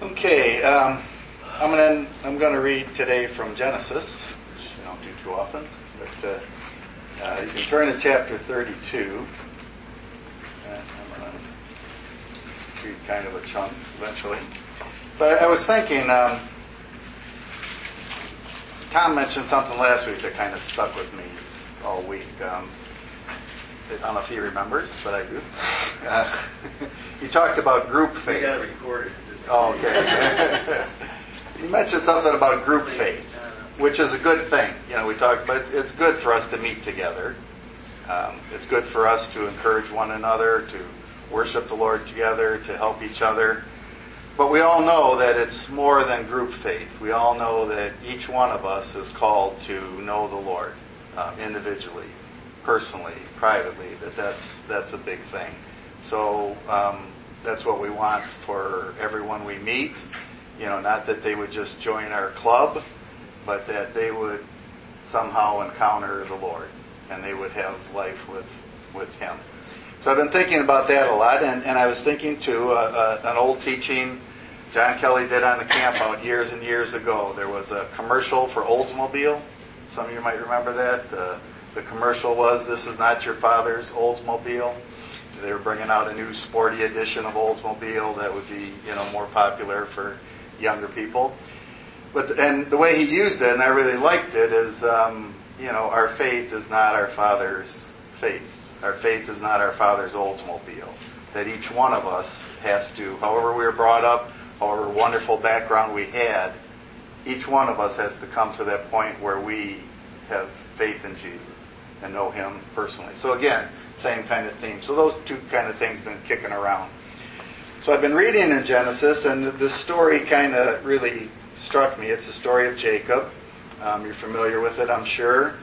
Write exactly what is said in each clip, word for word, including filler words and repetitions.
Okay, um, I'm going to I'm going to read today from Genesis, which I don't do too often, but uh, uh, you can turn to chapter thirty-two. And I'm going to read kind of a chunk eventually. But I was thinking, um, Tom mentioned something last week that kind of stuck with me all week. Um, I don't know if he remembers, but I do. Uh, he talked about group faith. We got it recorded. Oh, okay. You mentioned something about group faith, which is a good thing. You know, we talked, but it's good for us to meet together. Um, it's good for us to encourage one another, to worship the Lord together, to help each other. But we all know that it's more than group faith. We all know that each one of us is called to know the Lord uh, individually, personally, privately. That that's that's a big thing. So. Um, That's what we want for everyone we meet. You know, not that they would just join our club, but that they would somehow encounter the Lord and they would have life with, with Him. So I've been thinking about that a lot, and, and I was thinking too, uh, uh, an old teaching John Kelly did on the camp out years and years ago. There was a commercial for Oldsmobile. Some of you might remember that. Uh, the commercial was, "This is not your father's Oldsmobile." They were bringing out a new sporty edition of Oldsmobile that would be, you know, more popular for younger people. But and the way he used it, and I really liked it, is, um, you know, our faith is not our father's faith. Our faith is not our father's Oldsmobile. That each one of us has to, however we were brought up, however wonderful background we had, each one of us has to come to that point where we have faith in Jesus and know Him personally. So again, same kind of theme. So those two kind of things have been kicking around. So I've been reading in Genesis, and this story kind of really struck me. It's the story of Jacob. Um, you're familiar with it, I'm sure.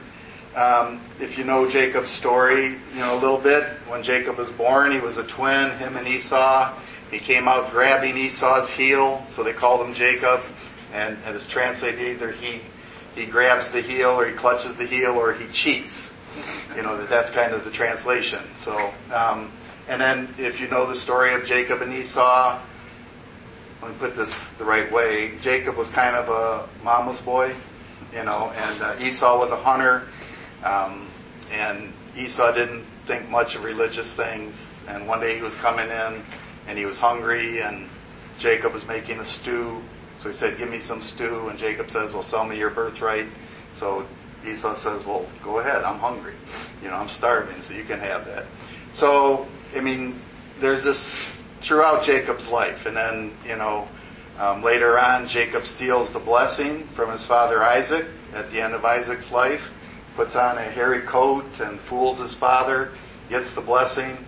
Um, if you know Jacob's story, you know a little bit. When Jacob was born, he was a twin, him and Esau. He came out grabbing Esau's heel, so they called him Jacob. And, and it's translated either he he grabs the heel, or he clutches the heel, or he cheats. You know, that that's kind of the translation. So, um, and then if you know the story of Jacob and Esau, let me put this the right way. Jacob was kind of a mama's boy, you know, and uh, Esau was a hunter. Um, and Esau didn't think much of religious things. And one day he was coming in and he was hungry, and Jacob was making a stew. So he said, "Give me some stew." And Jacob says, "Well, sell me your birthright." So Esau says, "Well, go ahead. I'm hungry. You know, I'm starving, so you can have that." So, I mean, there's this throughout Jacob's life. And then, you know, um, later on, Jacob steals the blessing from his father Isaac at the end of Isaac's life, puts on a hairy coat and fools his father, gets the blessing.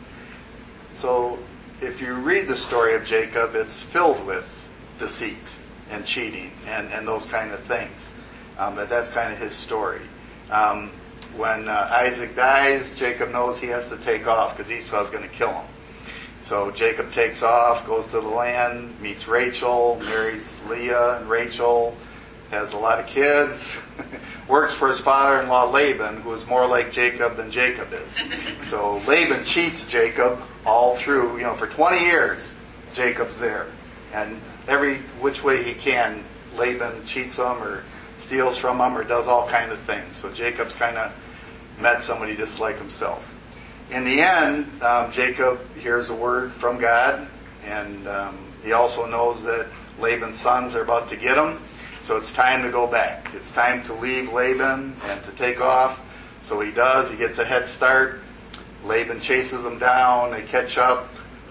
So, if you read the story of Jacob, it's filled with deceit and cheating and, and those kind of things. Um, but that's kind of his story. Um, when uh, Isaac dies, Jacob knows he has to take off because Esau's going to kill him. So Jacob takes off, goes to the land, meets Rachel, marries Leah and Rachel, has a lot of kids, works for his father-in-law Laban, who is more like Jacob than Jacob is. So Laban cheats Jacob all through, you know, for twenty years, Jacob's there. And every which way he can, Laban cheats him or steals from him or does all kind of things. So Jacob's kind of met somebody just like himself. In the end, um, Jacob hears a word from God, and um, he also knows that Laban's sons are about to get him. So it's time to go back. It's time to leave Laban and to take off. So he does. He gets a head start. Laban chases him down. They catch up.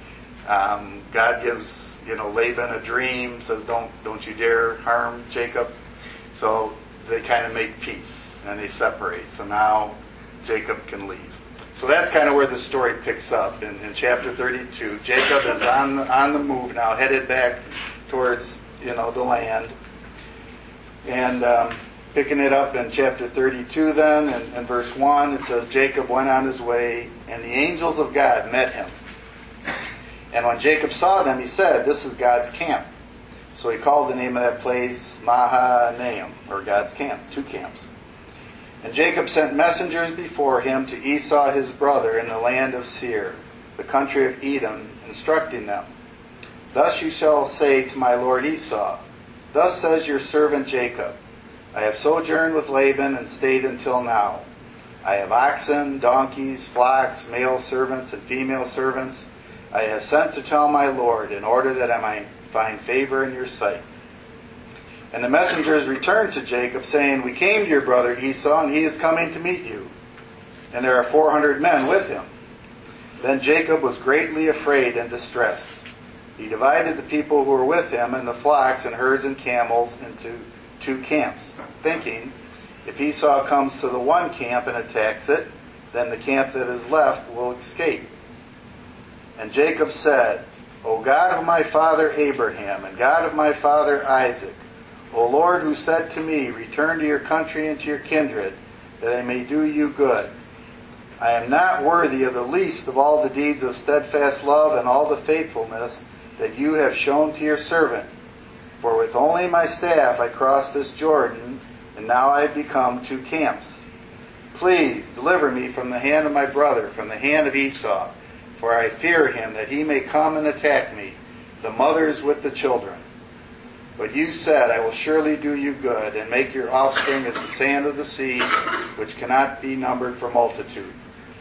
Um, God gives, you know, Laban a dream. Says, "Don't, don't you dare harm Jacob." So they kind of make peace and they separate. So now Jacob can leave. So that's kind of where the story picks up in, in chapter thirty-two. Jacob is on the, on the move now, headed back towards, you know, the land. And um, picking it up in chapter thirty-two then, in, in verse one, it says, "Jacob went on his way, and the angels of God met him. And when Jacob saw them, he said, 'This is God's camp.' So he called the name of that place Mahanaim, or God's camp, two camps. And Jacob sent messengers before him to Esau his brother in the land of Seir, the country of Edom, instructing them, Thus you shall say to my lord Esau, Thus says your servant Jacob, I have sojourned with Laban and stayed until now. I have oxen, donkeys, flocks, male servants and female servants. I have sent to tell my lord in order that I might find favor in your sight. And the messengers returned to Jacob, saying, We came to your brother Esau, and he is coming to meet you. And there are four hundred men with him. Then Jacob was greatly afraid and distressed. He divided the people who were with him and the flocks and herds and camels into two camps, thinking, If Esau comes to the one camp and attacks it, then the camp that is left will escape. And Jacob said, O God of my father Abraham, and God of my father Isaac, O Lord, who said to me, Return to your country and to your kindred, that I may do you good. I am not worthy of the least of all the deeds of steadfast love and all the faithfulness that you have shown to your servant. For with only my staff I crossed this Jordan, and now I have become two camps. Please deliver me from the hand of my brother, from the hand of Esau, for I fear him that he may come and attack me, the mothers with the children. But you said, I will surely do you good, and make your offspring as the sand of the sea, which cannot be numbered for multitude.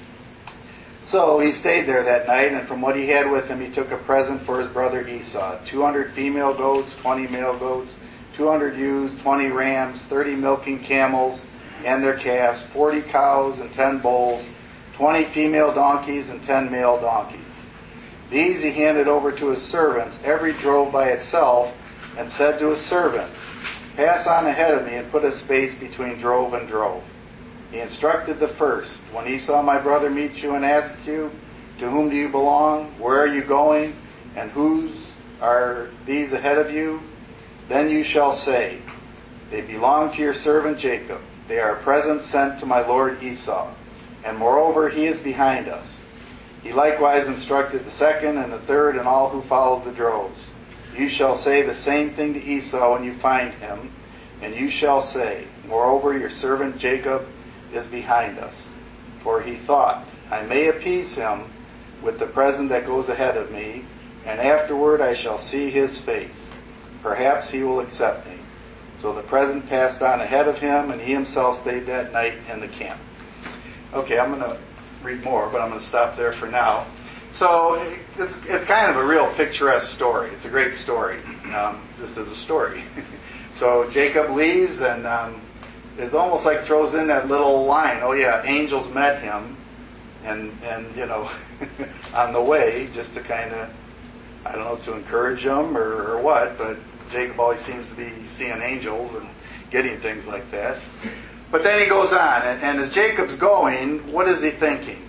So he stayed there that night, and from what he had with him he took a present for his brother Esau, two hundred female goats, twenty male goats, two hundred ewes, twenty rams, thirty milking camels and their calves, forty cows and ten bulls, twenty female donkeys and ten male donkeys. These he handed over to his servants, every drove by itself, and said to his servants, Pass on ahead of me and put a space between drove and drove. He instructed the first, When Esau my brother meets you and asks you, To whom do you belong? Where are you going? And whose are these ahead of you? Then you shall say, They belong to your servant Jacob. They are presents sent to my lord Esau. And moreover, he is behind us. He likewise instructed the second and the third and all who followed the droves. You shall say the same thing to Esau when you find him. And you shall say, Moreover, your servant Jacob is behind us. For he thought, I may appease him with the present that goes ahead of me, and afterward I shall see his face. Perhaps he will accept me. So the present passed on ahead of him, and he himself stayed that night in the camp. Okay, I'm going to read more, but I'm going to stop there for now. So it's it's kind of a real picturesque story. It's a great story, um, just as a story. So Jacob leaves, and um, it's almost like throws in that little line, oh yeah, angels met him, and, and you know, on the way, just to kind of, I don't know, to encourage him or, or what, but Jacob always seems to be seeing angels and getting things like that. But then he goes on, and, and as Jacob's going, what is he thinking?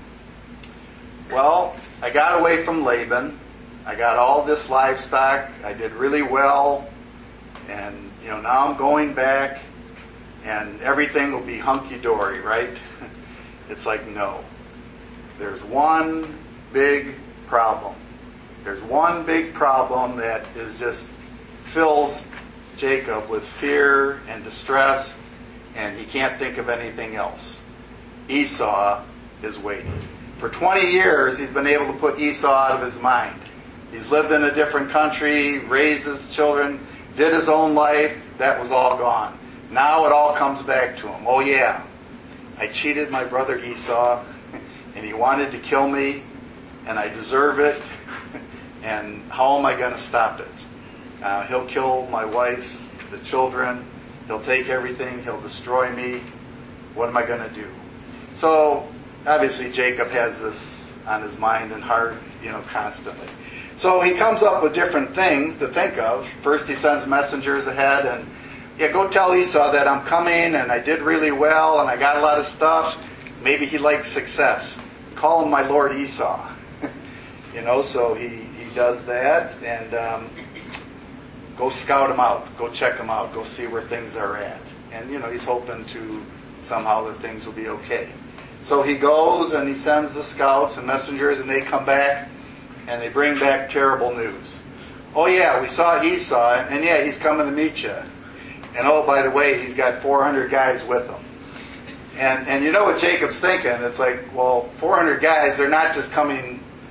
Well, I got away from Laban, I got all this livestock, I did really well, and you know, now I'm going back, and everything will be hunky-dory, right? It's like, no. There's one big problem. There's one big problem that is just fills Jacob with fear and distress, and he can't think of anything else. Esau is waiting. For twenty years, he's been able to put Esau out of his mind. He's lived in a different country, raised his children, did his own life. That was all gone. Now it all comes back to him. Oh yeah, I cheated my brother Esau, and he wanted to kill me, and I deserve it, and how am I going to stop it? Uh, he'll kill my wife's, the children, he'll take everything, he'll destroy me. What am I going to do? So, obviously Jacob has this on his mind and heart, you know, constantly. So he comes up with different things to think of. First he sends messengers ahead and, yeah, go tell Esau that I'm coming and I did really well and I got a lot of stuff. Maybe he likes success. Call him my lord Esau. You know, so he, he does that and um, go scout him out. Go check him out. Go see where things are at. And, you know, he's hoping to somehow that things will be okay. So he goes and he sends the scouts and messengers and they come back and they bring back terrible news. Oh yeah, we saw Esau and yeah, he's coming to meet you. And oh, by the way, he's got four hundred guys with him. And and you know what Jacob's thinking? It's like, well, four hundred guys, they're not just coming,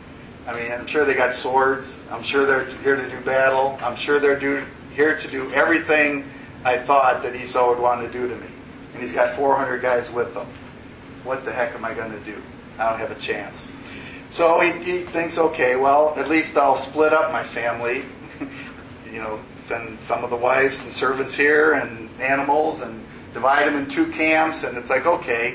I mean, I'm sure they got swords. I'm sure they're here to do battle. I'm sure they're do, here to do everything I thought that Esau would want to do to me. And he's got four hundred guys with him. What the heck am I going to do? I don't have a chance. So he, he thinks, okay, well, at least I'll split up my family. You know, send some of the wives and servants here and animals and divide them in two camps. And it's like, okay.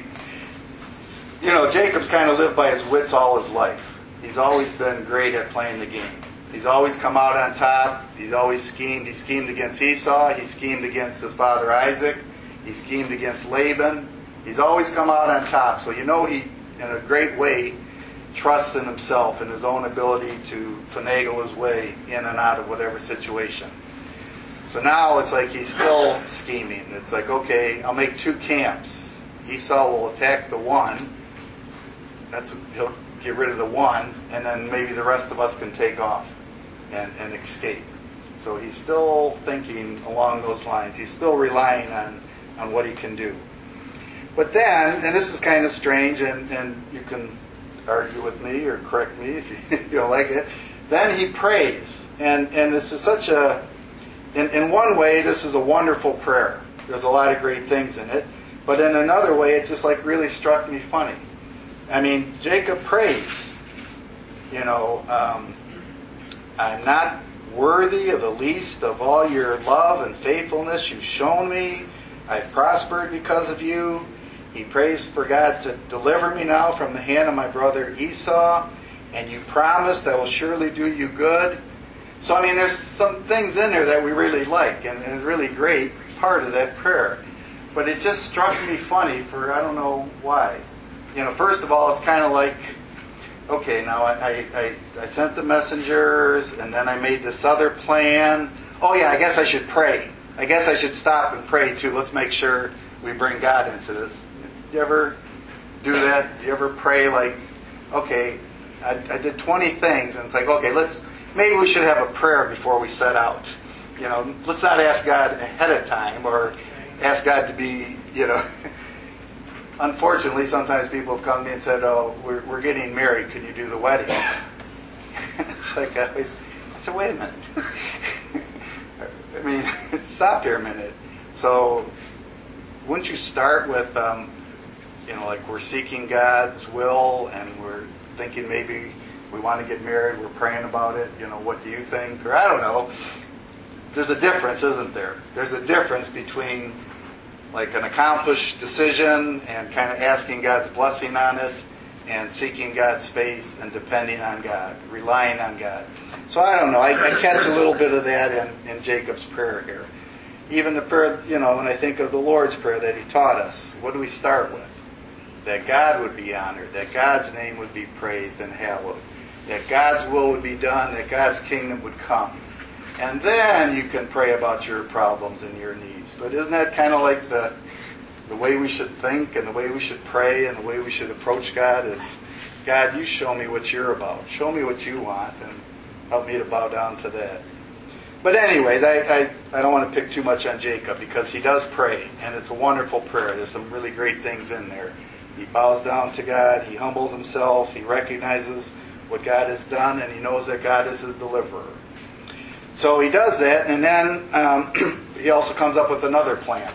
You know, Jacob's kind of lived by his wits all his life. He's always been great at playing the game. He's always come out on top. He's always schemed. He schemed against Esau. He schemed against his father Isaac. He schemed against Laban. He's always come out on top. So you know he, in a great way, trusts in himself and his own ability to finagle his way in and out of whatever situation. So now it's like he's still scheming. It's like, okay, I'll make two camps. Esau will attack the one. That's he'll get rid of the one, and then maybe the rest of us can take off and, and escape. So he's still thinking along those lines. He's still relying on, on what he can do. But then, and this is kind of strange, and, and you can argue with me or correct me if you, you don't like it, then he prays. And, and this is such a, in, in one way, this is a wonderful prayer. There's a lot of great things in it. But in another way, it just like really struck me funny. I mean, Jacob prays, you know, um, I'm not worthy of the least of all your love and faithfulness you've shown me. I've prospered because of you. He prays for God to deliver me now from the hand of my brother Esau, and you promised I will surely do you good. So, I mean, there's some things in there that we really like, and, and a really great part of that prayer. But it just struck me funny for, I don't know why. You know, first of all, it's kind of like, okay, now I, I, I sent the messengers, and then I made this other plan. Oh yeah, I guess I should pray. I guess I should stop and pray too. Let's make sure we bring God into this. Do you ever do that? Do you ever pray like, okay, I, I did twenty things, and it's like, okay, let's, maybe we should have a prayer before we set out. You know, let's not ask God ahead of time, or ask God to be, you know... Unfortunately, sometimes people have come to me and said, oh, we're, we're getting married, can you do the wedding? It's like, I always, I said, wait a minute. I mean, stop here a minute. So, wouldn't you start with, um, you know, like we're seeking God's will and we're thinking maybe we want to get married, we're praying about it, you know, what do you think? Or I don't know. There's a difference, isn't there? There's a difference between like an accomplished decision and kind of asking God's blessing on it and seeking God's face and depending on God, relying on God. So I don't know, I, I catch a little bit of that in, in Jacob's prayer here. Even the prayer, you know, when I think of the Lord's Prayer that he taught us, what do we start with? That God would be honored, that God's name would be praised and hallowed, that God's will would be done, that God's kingdom would come. And then you can pray about your problems and your needs. But isn't that kind of like the the way we should think and the way we should pray and the way we should approach God is, God, you show me what you're about. Show me what you want and help me to bow down to that. But anyways, I, I, I don't want to pick too much on Jacob because he does pray. And it's a wonderful prayer. There's some really great things in there. He bows down to God. He humbles himself. He recognizes what God has done and he knows that God is his deliverer. So he does that, and then um, he also comes up with another plan.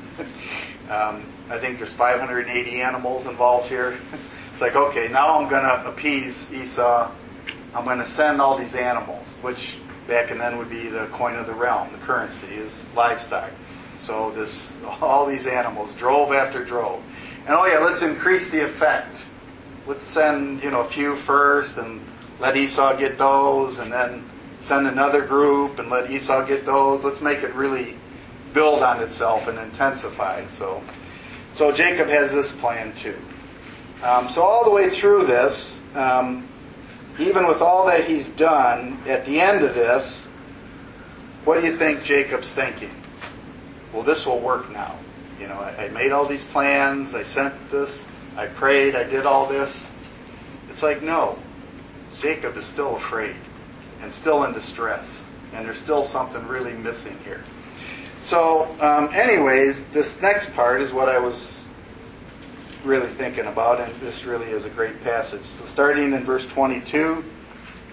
um, I think there's five hundred eighty animals involved here. It's like, okay, now I'm going to appease Esau. I'm going to send all these animals, which back and then would be the coin of the realm. The currency is livestock. So this, all these animals, drove after drove. And oh yeah, let's increase the effect. Let's send, you know, a few first and let Esau get those, and then send another group and let Esau get those. Let's make it really build on itself and intensify. So, so Jacob has this plan too. Um, so all the way through this, um, even with all that he's done, at the end of this, what do you think Jacob's thinking? Well, this will work now. You know, I, I made all these plans. I sent this. I prayed. I did all this. It's like, no. Jacob is still afraid and still in distress. And there's still something really missing here. So, um, anyways, this next part is what I was really thinking about, and this really is a great passage. So starting in verse twenty-two,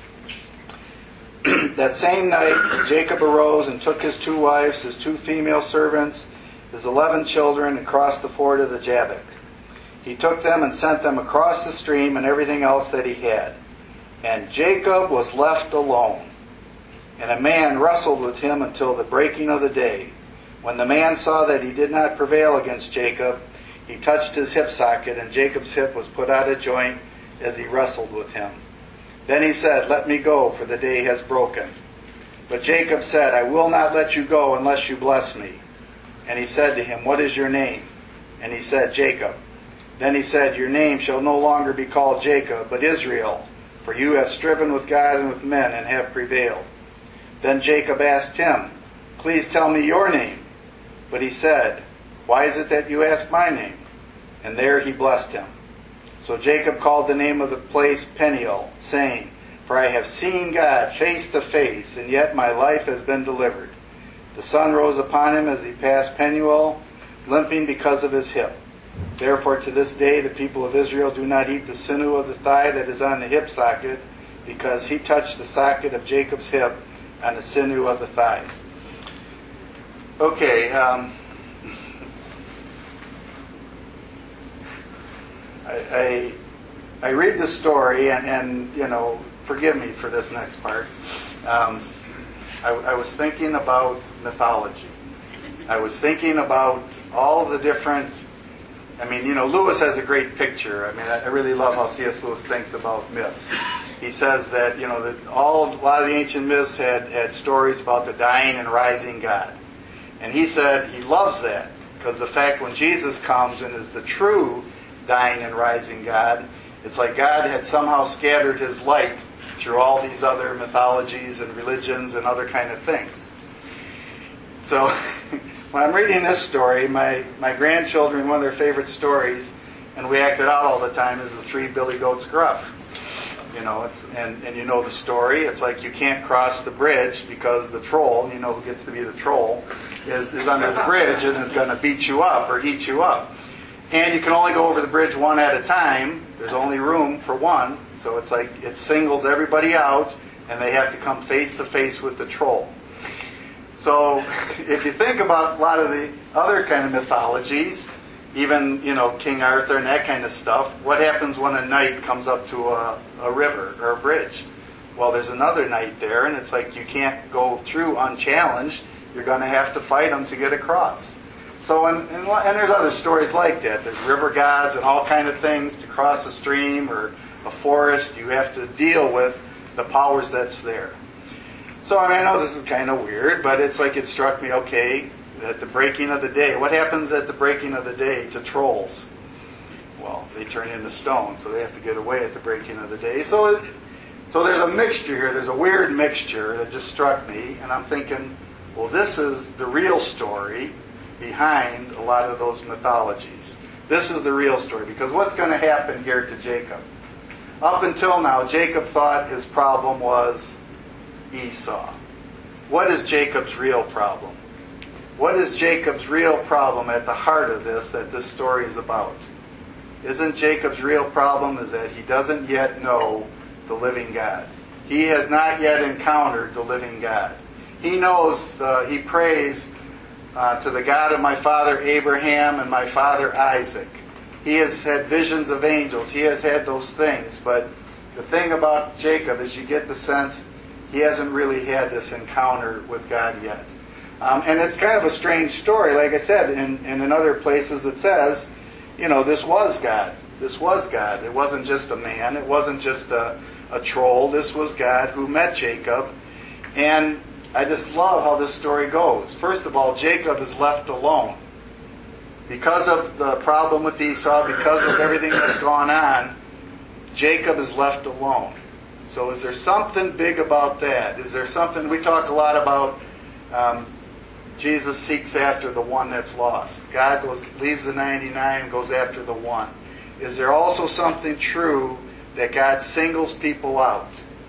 That same night, Jacob arose and took his two wives, his two female servants, his eleven children, and crossed the ford of the Jabbok. He took them and sent them across the stream and everything else that he had. And Jacob was left alone. And a man wrestled with him until the breaking of the day. When the man saw that he did not prevail against Jacob, he touched his hip socket, and Jacob's hip was put out of joint as he wrestled with him. Then he said, "Let me go, for the day has broken." But Jacob said, "I will not let you go unless you bless me." And he said to him, "What is your name?" And he said, "Jacob." Then he said, "Your name shall no longer be called Jacob, but Israel, for you have striven with God and with men and have prevailed." Then Jacob asked him, "Please tell me your name." But he said, "Why is it that you ask my name?" And there he blessed him. So Jacob called the name of the place Peniel, saying, "For I have seen God face to face, and yet my life has been delivered." The sun rose upon him as he passed Peniel, limping because of his hip. Therefore to this day the people of Israel do not eat the sinew of the thigh that is on the hip socket, because he touched the socket of Jacob's hip on the sinew of the thigh. Okay, um, I, I I read the story, and, and you know, forgive me for this next part. Um, I, I was thinking about mythology. I was thinking about all the different. I mean, you know, Lewis has a great picture. I mean, I, I really love how C S Lewis thinks about myths. He says that you know that all a lot of the ancient myths had had stories about the dying and rising God. And he said he loves that because the fact when Jesus comes and is the true dying and rising God, it's like God had somehow scattered his light through all these other mythologies and religions and other kind of things. So when I'm reading this story, my, my grandchildren, one of their favorite stories, and we act it out all the time, is the Three Billy Goats Gruff. You know, it's and, and you know the story. It's like you can't cross the bridge because the troll, you know who gets to be the troll, is, is under the bridge and is going to beat you up or eat you up. And you can only go over the bridge one at a time. There's only room for one. So it's like it singles everybody out and they have to come face to face with the troll. So if you think about a lot of the other kind of mythologies, even, you know, King Arthur and that kind of stuff, what happens when a knight comes up to a, a river or a bridge? Well, there's another knight there, and it's like you can't go through unchallenged. You're going to have to fight him to get across. So, and, and, and there's other stories like that. There's river gods and all kind of things. To cross a stream or a forest, you have to deal with the powers that's there. So, I mean, I know this is kind of weird, but it's like it struck me, okay, at the breaking of the day. What happens at the breaking of the day to trolls? Well, they turn into stone, so they have to get away at the breaking of the day. So, so there's a mixture here. There's a weird mixture that just struck me, and I'm thinking, well, this is the real story behind a lot of those mythologies. This is the real story, because what's going to happen here to Jacob? Up until now, Jacob thought his problem was Esau. What is Jacob's real problem? What is Jacob's real problem at the heart of this that this story is about? Isn't Jacob's real problem is that he doesn't yet know the living God. He has not yet encountered the living God. He knows, the, he prays uh, to the God of my father Abraham and my father Isaac. He has had visions of angels. He has had those things. But the thing about Jacob is you get the sense he hasn't really had this encounter with God yet. Um, and it's kind of a strange story. Like I said, in, and in other places it says, you know, this was God. This was God. It wasn't just a man. It wasn't just a, a troll. This was God who met Jacob. And I just love how this story goes. First of all, Jacob is left alone. Because of the problem with Esau, because of everything that's gone on, Jacob is left alone. So is there something big about that? Is there something, we talk a lot about um, Jesus seeks after the one that's lost. God goes, leaves the ninety-nine, goes after the one. Is there also something true that God singles people out?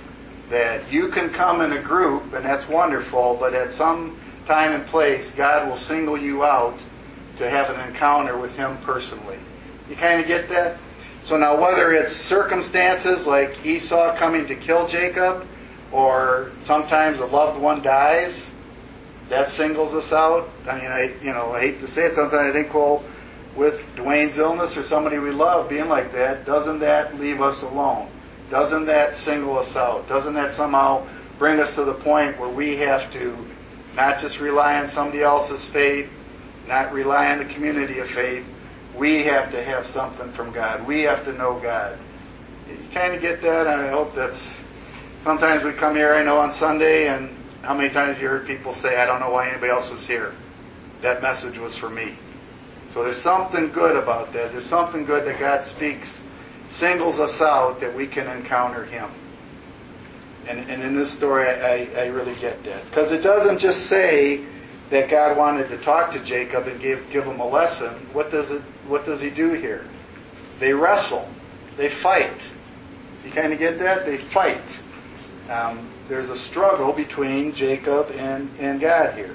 That you can come in a group, and that's wonderful, but at some time and place, God will single you out to have an encounter with Him personally. You kind of get that? So now whether it's circumstances like Esau coming to kill Jacob, or sometimes a loved one dies. That singles us out. I mean, I you know I hate to say it. Sometimes I think, well, with Dwayne's illness or somebody we love being like that, doesn't that leave us alone? Doesn't that single us out? Doesn't that somehow bring us to the point where we have to not just rely on somebody else's faith, not rely on the community of faith. We have to have something from God. We have to know God. You kind of get that, and I hope that's... Sometimes we come here, I know, on Sunday, and how many times have you heard people say, I don't know why anybody else was here. That message was for me. So there's something good about that. There's something good that God speaks, singles us out, that we can encounter Him. And, and in this story, I, I really get that. Because it doesn't just say that God wanted to talk to Jacob and give, give him a lesson. What does it? What does He do here? They wrestle. They fight. You kind of get that? They fight. Um, there's a struggle between Jacob and, and God here.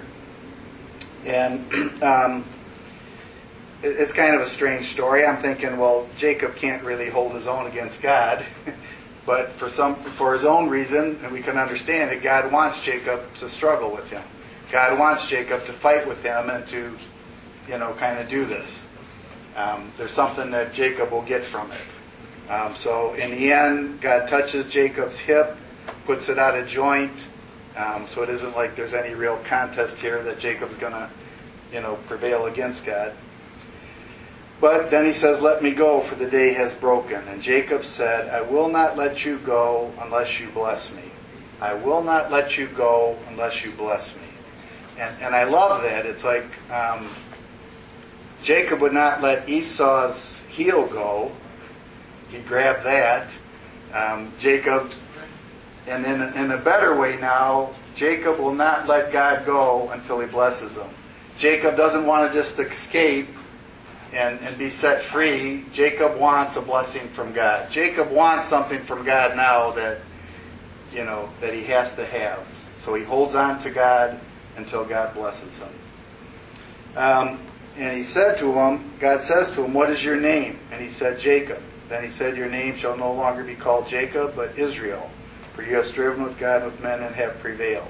And um, it, it's kind of a strange story. I'm thinking, well, Jacob can't really hold his own against God. But for some, for his own reason, and we can understand it, God wants Jacob to struggle with him. God wants Jacob to fight with him and to, you know, kind of do this. Um, there's something that Jacob will get from it. Um, so in the end, God touches Jacob's hip, puts it out of joint. Um, so it isn't like there's any real contest here that Jacob's going to, you know, prevail against God. But then he says, let me go, for the day has broken. And Jacob said, I will not let you go unless you bless me. I will not let you go unless you bless me. And, and I love that. It's like um, Jacob would not let Esau's heel go. He grabbed that. Um, Jacob, and in, in a better way now, Jacob will not let God go until He blesses him. Jacob doesn't want to just escape and, and be set free. Jacob wants a blessing from God. Jacob wants something from God now that, you know, that he has to have. So he holds on to God until God blesses him. Um, and he said to him, God says to him, what is your name? And he said, Jacob. Then he said, your name shall no longer be called Jacob, but Israel. For you have striven with God and with men and have prevailed.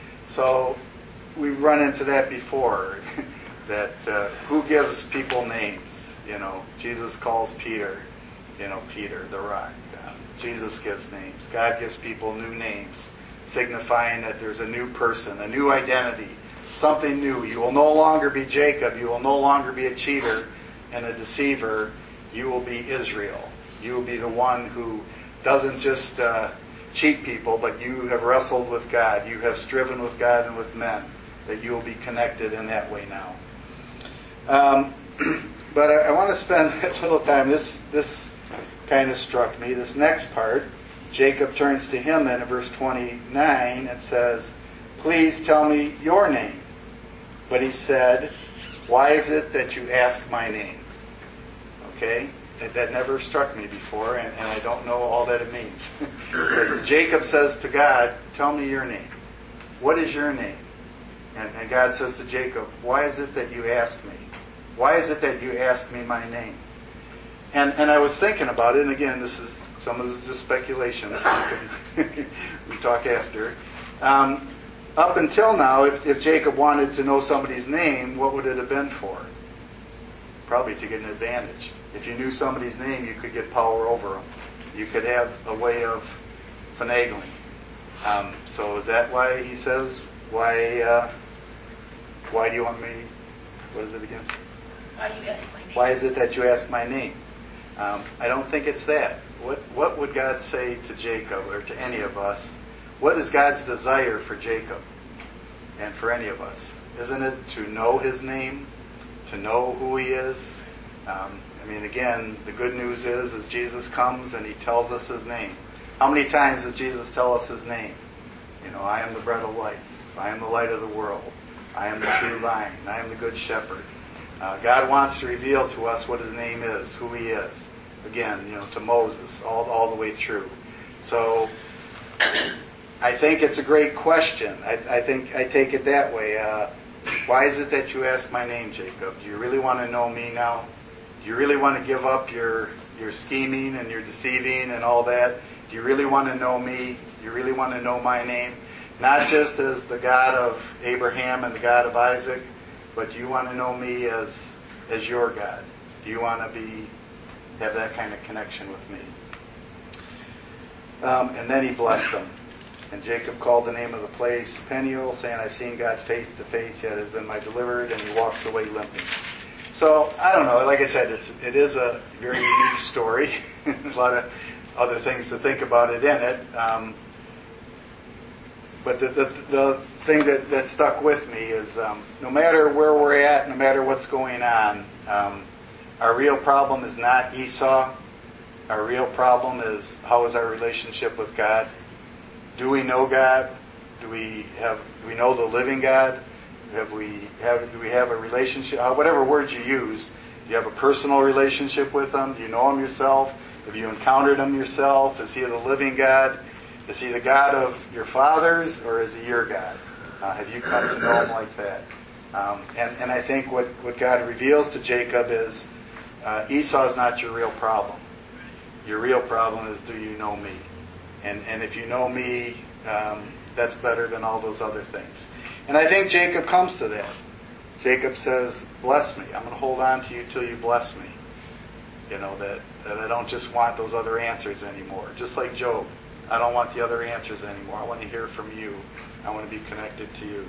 So we've run into that before. That uh, who gives people names? You know, Jesus calls Peter, you know, Peter, the rock. Uh, Jesus gives names. God gives people new names, signifying that there's a new person, a new identity, something new. You will no longer be Jacob. You will no longer be a cheater and a deceiver. You will be Israel. You will be the one who doesn't just uh, cheat people, but you have wrestled with God. You have striven with God and with men. That you will be connected in that way now. Um, but I, I want to spend a little time. This this kind of struck me. This next part, Jacob turns to him then in verse twenty-nine and says, please tell me your name. But he said, why is it that you ask my name? Okay? That, that never struck me before, and, and I don't know all that it means. But Jacob says to God, tell me your name. What is your name? And, and God says to Jacob, why is it that you ask me? Why is it that you ask me my name? And and I was thinking about it, and again, this is some of this is just speculation. So we, can, we talk after. Um, up until now, if, if Jacob wanted to know somebody's name, what would it have been for? Probably to get an advantage. If you knew somebody's name, you could get power over them. You could have a way of finagling. Um, so is that why he says, why uh, why do you want me, what is it again? Why do you ask my name? Why is it that you ask my name? Um, I don't think it's that. What what would God say to Jacob or to any of us? What is God's desire for Jacob and for any of us? Isn't it to know His name, to know who He is? Um, I mean, again, the good news is, is Jesus comes and He tells us His name. How many times does Jesus tell us His name? You know, I am the bread of life. I am the light of the world. I am the true vine. I am the good shepherd. Uh, God wants to reveal to us what His name is, who He is. Again, you know, to Moses, all all the way through. So, I think it's a great question. I, I think I take it that way. Uh, why is it that you ask my name, Jacob? Do you really want to know me now? Do you really want to give up your your scheming and your deceiving and all that? Do you really want to know me? You really want to know my name? Not just as the God of Abraham and the God of Isaac, but do you want to know me as as your God? Do you want to be have that kind of connection with me? Um, and then he blessed them. And Jacob called the name of the place Peniel, saying, I've seen God face to face, yet has been my delivered, and he walks away limping. So, I don't know, like I said, it's, it is a very unique story. A lot of other things to think about it in it. Um, but the, the, the thing that, that stuck with me is um, no matter where we're at, no matter what's going on, um, our real problem is not Esau. Our real problem is, how is our relationship with God? Do we know God? Do we have? Do we know the living God? Have we have? Do we have a relationship? Whatever words you use, do you have a personal relationship with Him? Do you know Him yourself? Have you encountered Him yourself? Is He the living God? Is He the God of your fathers, or is He your God? Uh, have you come to know Him like that? Um, and and I think what what God reveals to Jacob is uh, Esau is not your real problem. Your real problem is, do you know me? And and if you know me, um, that's better than all those other things. And I think Jacob comes to that. Jacob says, bless me. I'm going to hold on to you till you bless me. You know, that, that I don't just want those other answers anymore. Just like Job. I don't want the other answers anymore. I want to hear from you. I want to be connected to you.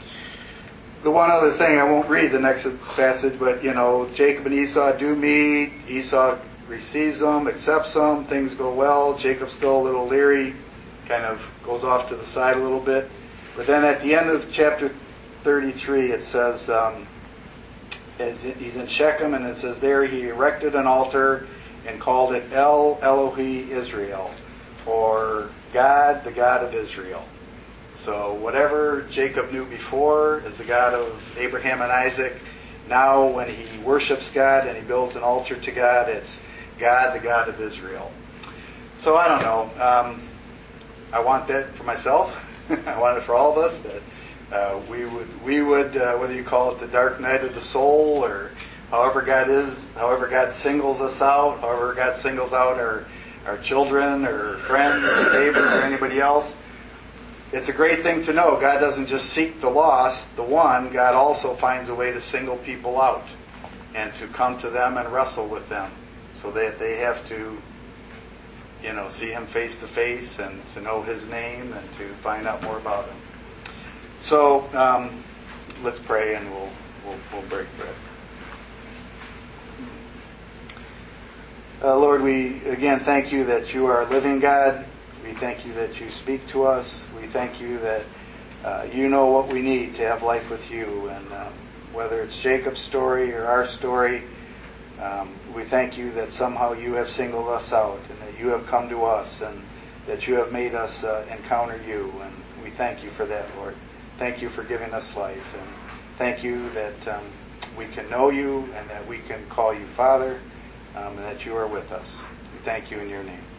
The one other thing, I won't read the next passage, but, you know, Jacob and Esau do meet. Esau receives them, accepts them, things go well. Jacob's still a little leery, kind of goes off to the side a little bit. But then at the end of chapter thirty-three, it says, um, as he's in Shechem, and it says there he erected an altar and called it El Elohi Israel, or God, the God of Israel. So whatever Jacob knew before as the God of Abraham and Isaac, now when he worships God and he builds an altar to God, it's God, the God of Israel. So I don't know. Um, I want that for myself. I want it for all of us. That uh, we would, we would, uh, whether you call it the dark night of the soul, or however God is, however God singles us out, however God singles out our our children or friends or neighbors or anybody else. It's a great thing to know. God doesn't just seek the lost, the one. God also finds a way to single people out and to come to them and wrestle with them, so that they have to, you know, see Him face to face and to know His name and to find out more about Him. So um, let's pray and we'll, we'll we'll break bread. Uh, Lord, we again thank you that you are a living God. We thank you that you speak to us. We thank you that uh, you know what we need to have life with you. And um, whether it's Jacob's story or our story, um, we thank you that somehow you have singled us out and that you have come to us and that you have made us uh, encounter you. And we thank you for that, Lord. Thank you for giving us life. And thank you that um, we can know you and that we can call you Father, um, and that you are with us. We thank you in your name.